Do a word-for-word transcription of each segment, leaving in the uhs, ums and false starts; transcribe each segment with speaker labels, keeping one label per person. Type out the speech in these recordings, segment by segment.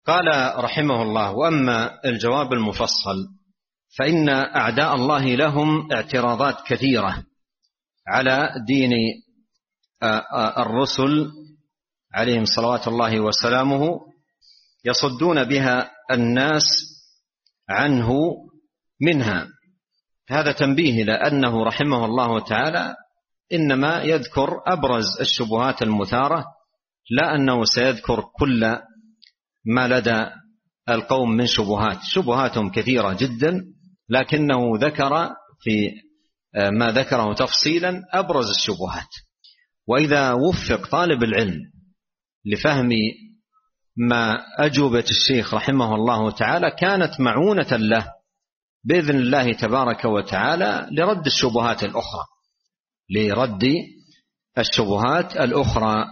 Speaker 1: قال رحمه الله: وأما الجواب المفصل فإن أعداء الله لهم اعتراضات كثيرة على دين الرسل عليهم صلوات الله وسلامه، يصدون بها الناس عنه منها. هذا تنبيه لأنه رحمه الله تعالى إنما يذكر أبرز الشبهات المثارة، لا أنه سيذكر كل ما لدى القوم من شبهات. شبهاتهم كثيرة جدا، لكنه ذكر في ما ذكره تفصيلا أبرز الشبهات. وإذا وفق طالب العلم لفهم ما أجوبة الشيخ رحمه الله تعالى كانت معونة له بإذن الله تبارك وتعالى لرد الشبهات الأخرى لرد الشبهات الأخرى.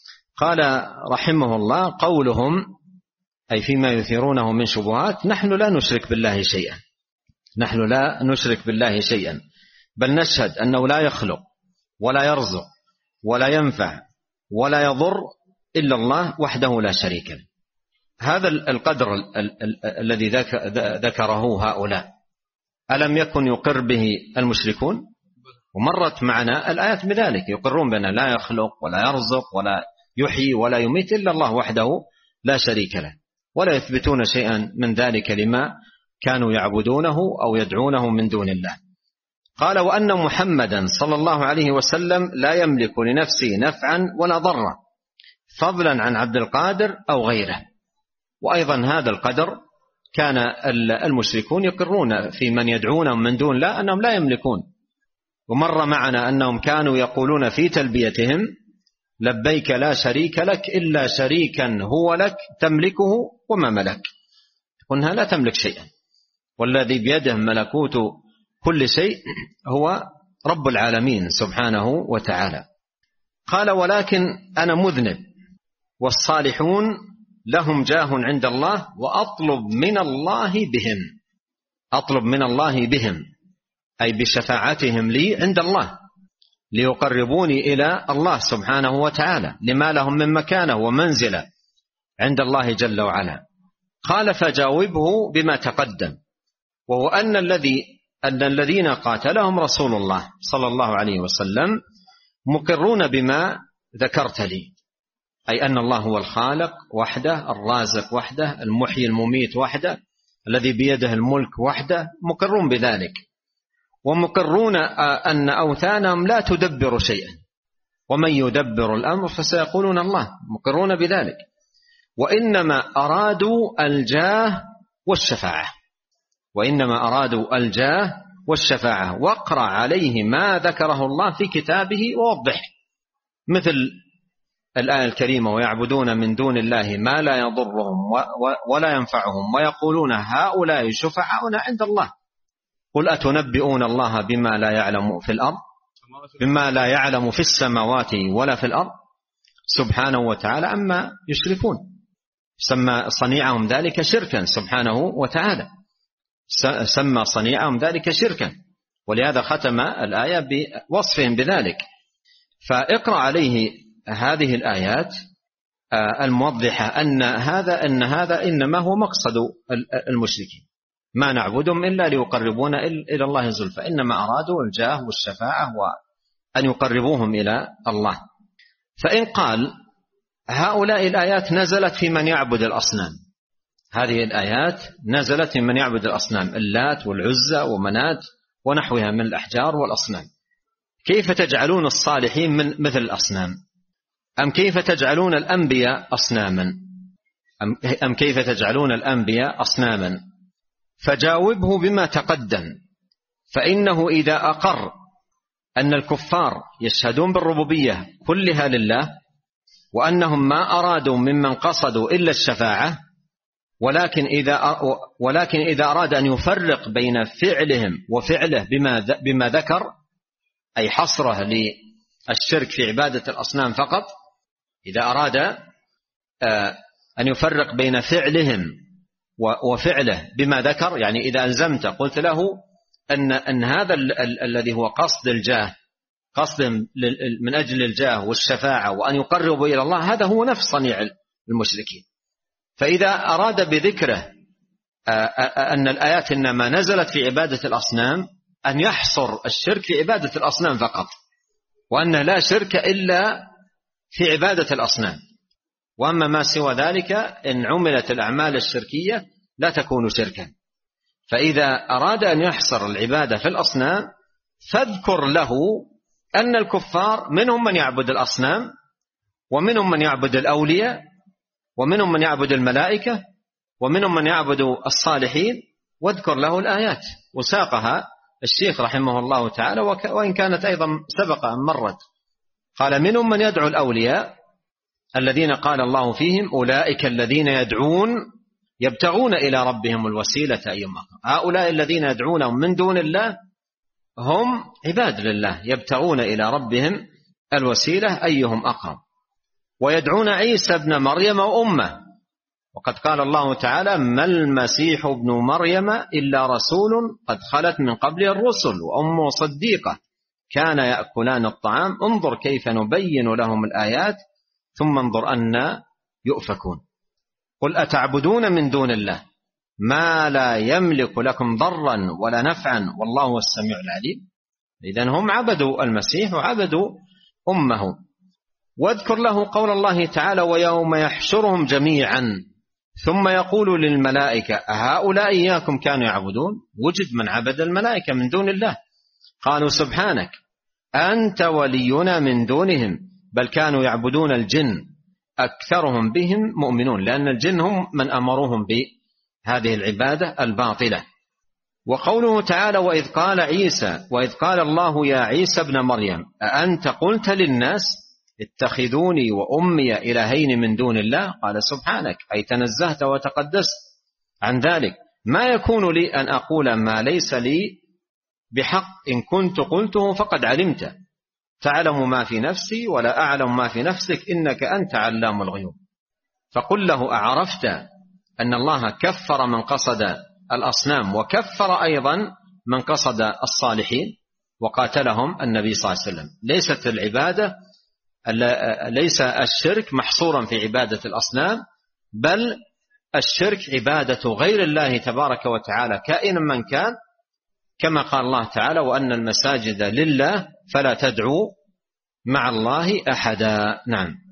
Speaker 1: قال رحمه الله: قولهم أي فيما يثيرونه من شبهات: نحن لا نشرك بالله شيئا، نحن لا نشرك بالله شيئا، بل نشهد أنه لا يخلق ولا يرزق ولا ينفع ولا يضر إلا الله وحده لا شريك له. هذا القدر الذي ذكره هؤلاء ألم يكن يقر به المشركون؟ ومرت معنا الآيات بذلك، يقرون بأن لا يخلق ولا يرزق ولا يحيي ولا يميت إلا الله وحده لا شريك له، ولا يثبتون شيئا من ذلك لما كانوا يعبدونه أو يدعونه من دون الله. قال: وأن محمدا صلى الله عليه وسلم لا يملك لنفسه نفعا ولا ضرا فضلا عن عبد القادر أو غيره. وأيضا هذا القدر كان المشركون يقرون في من يدعونهم من دون الله أنهم لا يملكون. ومر معنا أنهم كانوا يقولون في تلبيتهم: لبيك لا شريك لك إلا شريكا هو لك تملكه وما ملك. قلنا لا تملك شيئا، والذي بيده ملكوت كل شيء هو رب العالمين سبحانه وتعالى. قال: ولكن أنا مذنب والصالحون لهم جاه عند الله وأطلب من الله بهم. أطلب من الله بهم أي بشفاعتهم لي عند الله ليقربوني إلى الله سبحانه وتعالى لما لهم من مكانة ومنزلة عند الله جل وعلا. قال: فجاوبه بما تقدم، وهو أن الذي أن الذين قاتلهم رسول الله صلى الله عليه وسلم مقرون بما ذكرت لي، أي أن الله هو الخالق وحده، الرازق وحده، المحيي المميت وحده، الذي بيده الملك وحده، مقرون بذلك. ومقرون أن أوثانهم لا تدبر شيئا، ومن يدبر الأمر فسيقولون الله، مقرون بذلك. وإنما أرادوا الجاه والشفاعة، وإنما أرادوا الجاه والشفاعة. واقرأ عليه ما ذكره الله في كتابه ووضح، مثل الآية الكريمة: ويعبدون من دون الله ما لا يضرهم ولا ينفعهم ويقولون هؤلاء شفعاؤنا عند الله. قل أتنبئون الله بما لا يعلم في الأرض بما لا يعلم في السماوات ولا في الأرض سبحانه وتعالى أما يشركون. سمى صنيعهم ذلك شركا سبحانه وتعالى، سمى صنيعهم ذلك شركا، ولهذا ختم الآية بوصفهم بذلك. فاقرأ عليه هذه الآيات الموضحة أن هذا أن هذا إنما هو مقصد المشركين، ما نعبدهم إلا ليقربونا إلى الله زلفى، إنما أرادوا الجاه والشفاعة وأن يقربوهم إلى الله. فإن قال: هؤلاء الآيات نزلت في من يعبد الأصنام، هذه الآيات نزلت في من يعبد الأصنام، اللات والعزى ومنات ونحوها من الأحجار والأصنام، كيف تجعلون الصالحين من مثل الأصنام؟ أم كيف تجعلون الأنبياء أصناما؟ أم كيف تجعلون الأنبياء أصناما؟ فجاوبه بما تقدم، فإنه إذا أقر أن الكفار يشهدون بالربوبية كلها لله، وأنهم ما أرادوا ممن قصدوا إلا الشفاعة، ولكن إذا ولكن إذا أراد أن يفرق بين فعلهم وفعله بما بما ذكر، أي حصره للشرك في عبادة الأصنام فقط، إذا أراد أن يفرق بين فعلهم وفعله بما ذكر، يعني إذا ألزمت قلت له أن أن هذا الذي هو قصد الجاه، قصد من أجل الجاه والشفاعة وأن يقربوا إلى الله، هذا هو نفس صنيع المشركين. فإذا أراد بذكره أن الآيات إنما نزلت في عبادة الأصنام أن يحصر الشرك في عبادة الأصنام فقط، وأن لا شرك إلا في عبادة الأصنام، وأما ما سوى ذلك إن عملت الأعمال الشركية لا تكون شركا. فإذا أراد أن يحصر العبادة في الأصنام فاذكر له أن الكفار منهم من يعبد الأصنام، ومنهم من يعبد الأولياء، ومنهم من يعبد الملائكة، ومنهم من يعبد الصالحين، واذكر له الآيات. وساقها الشيخ رحمه الله تعالى، وإن كانت أيضا سبق أن مرت. قال منهم من يدعو الأولياء الذين قال الله فيهم أولئك الذين يدعون يبتغون إلى ربهم الوسيلة أيهم أقرب. هؤلاء الذين يدعونهم من دون الله هم عباد لله يبتغون إلى ربهم الوسيلة أيهم أقرب. ويدعون عيسى ابن مريم وأمه، وقد قال الله تعالى ما المسيح ابن مريم إلا رسول قد خلت من قبله الرسل وأمه صديقة كان يأكلان الطعام انظر كيف نبين لهم الآيات ثم انظر أن يؤفكون. قل أتعبدون من دون الله ما لا يملك لكم ضرا ولا نفعا والله هو السميع العليم. إذن هم عبدوا المسيح وعبدوا أمه. واذكر له قول الله تعالى ويوم يحشرهم جميعا ثم يقول للملائكة أهؤلاء إياكم كانوا يعبدون. وجد من عبد الملائكة من دون الله، قالوا سبحانك أنت ولينا من دونهم بل كانوا يعبدون الجن أكثرهم بهم مؤمنون، لأن الجن هم من أمروهم بهذه العبادة الباطلة. وقوله تعالى وإذ قال عيسى وإذ قال الله يا عيسى ابن مريم أأنت قلت للناس اتخذوني وأمي إلهين من دون الله قال سبحانك أي تنزهت وتقدست عن ذلك ما يكون لي أن أقول ما ليس لي بحق إن كنت قلته فقد علمت تعلم ما في نفسي ولا أعلم ما في نفسك إنك أنت علام الغيوب. فقل له أعرفت أن الله كفر من قصد الأصنام وكفر أيضا من قصد الصالحين وقاتلهم النبي صلى الله عليه وسلم. ليست العبادة ليس الشرك محصورا في عبادة الأصنام، بل الشرك عبادة غير الله تبارك وتعالى كائنا من كان، كما قال الله تعالى وأن المساجد لله فلا تدعوا مع الله أحدا. نعم.